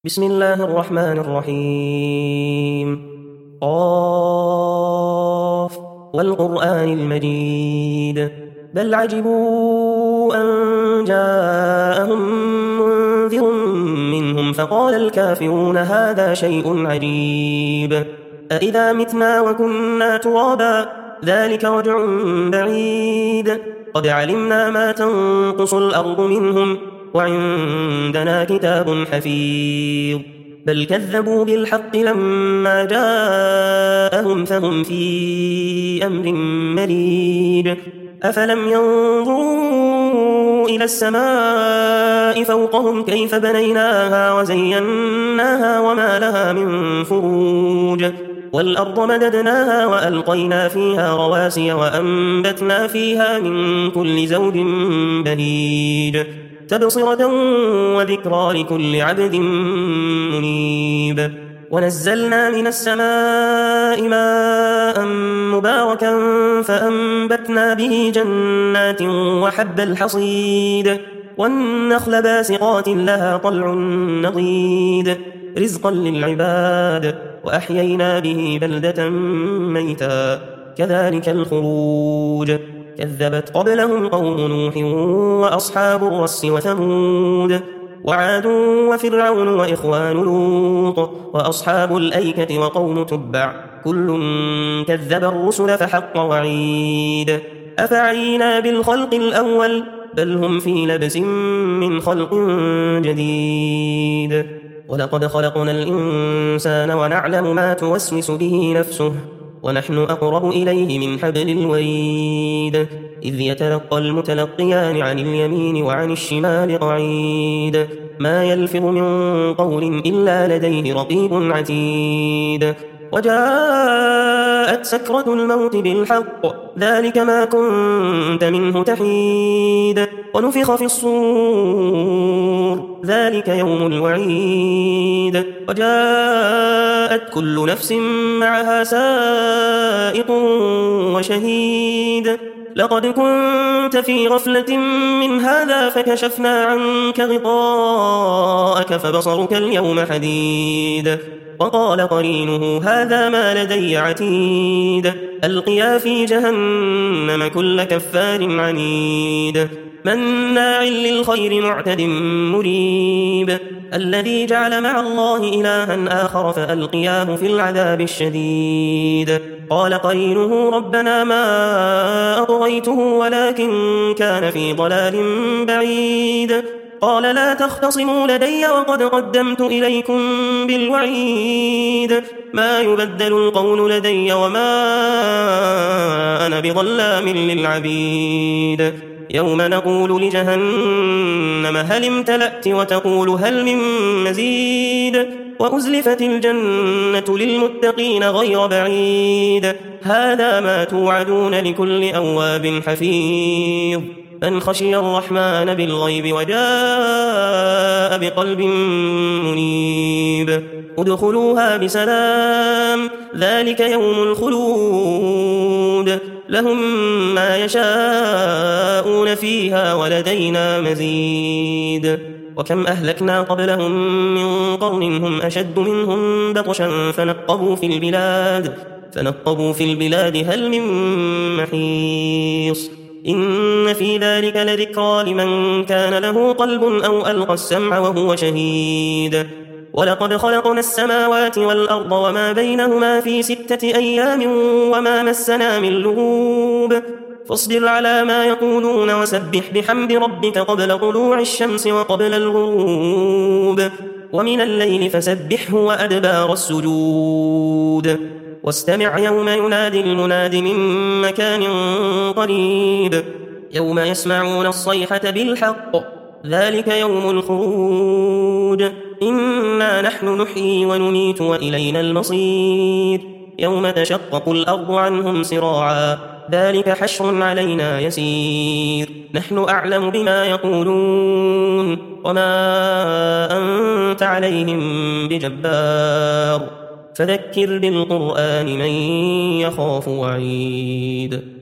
بسم الله الرحمن الرحيم قاف والقرآن المجيد بل عجبوا أن جاءهم منذر منهم فقال الكافرون هذا شيء عجيب أإذا متنا وكنا ترابا ذلك رجع بعيد قد علمنا ما تنقص الأرض منهم وعندنا كتاب حفيظ بل كذبوا بالحق لما جاءهم فهم في أمر مريج أفلم ينظروا إلى السماء فوقهم كيف بنيناها وزيناها وما لها من فروج والأرض مددناها وألقينا فيها رواسي وأنبتنا فيها من كل زوج بهيج تبصرة وذكرى لكل عبد منيب ونزلنا من السماء ماء مباركا فأنبتنا به جنات وحب الحصيد والنخل باسقات لها طلع نضيد رزقا للعباد وأحيينا به بلدة ميتا كذلك الخروج كذبت قبلهم قوم نوح وأصحاب الرس وثمود وعاد وفرعون وإخوان لوط وأصحاب الأيكة وقوم تبع كل كذب الرسل فحق وعيد أفعينا بالخلق الأول بل هم في لبس من خلق جديد ولقد خلقنا الإنسان ونعلم ما توسوس به نفسه ونحن أقرب إليه من حبل الوريد إذ يتلقى المتلقيان عن اليمين وعن الشمال قعيد ما يلفظ من قول إلا لديه رقيب عتيد وجاءت سكرة الموت بالحق ذلك ما كنت منه تحيد ونفخ في الصور ذلك يوم الوعيد وجاءت كل نفس معها سائق وشهيد لقد كنت في غفلة من هذا فكشفنا عنك غطاءك فبصرك اليوم حديد وقال قرينه هذا ما لدي عتيد ألقيا في جهنم كل كفار عنيد مناع للخير معتد مريب الذي جعل مع الله إلها آخر فألقياه في العذاب الشديد قال قرينه ربنا ما أطغيته ولكن كان في ضلال بعيد قال لا تختصموا لدي وقد قدمت إليكم بالوعيد ما يبدل القول لدي وما أنا بظلام للعبيد يوم نقول لجهنم هل امتلأت وتقول هل من مزيد وأزلفت الجنة للمتقين غير بعيد هذا ما توعدون لكل أواب حفيظ من خشي الرحمن بالغيب وجاء بقلب منيب ادخلوها بسلام ذلك يوم الخلود لهم ما يشاءون فيها ولدينا مزيد وكم أهلكنا قبلهم من قرن هم أشد منهم بطشا فنقبوا في البلاد هل من محيص إن في ذلك لذكرى لمن كان له قلب أو ألقى السمع وهو شهيد ولقد خلقنا السماوات والأرض وما بينهما في 6 أيام وما مسنا من لغوب فاصبر على ما يقولون وسبح بحمد ربك قبل طلوع الشمس وقبل الغروب ومن الليل فسبحه وأدبار السجود واستمع يوم ينادي المناد من مكان قريب يوم يسمعون الصيحة بالحق ذلك يوم الخروج إنا نحن نحيي ونميت وإلينا المصير يوم تشقق الأرض عنهم سراعا ذلك حشر علينا يسير نحن أعلم بما يقولون وما أنت عليهم بجبار فذكر بالقرآن من يخاف وعيد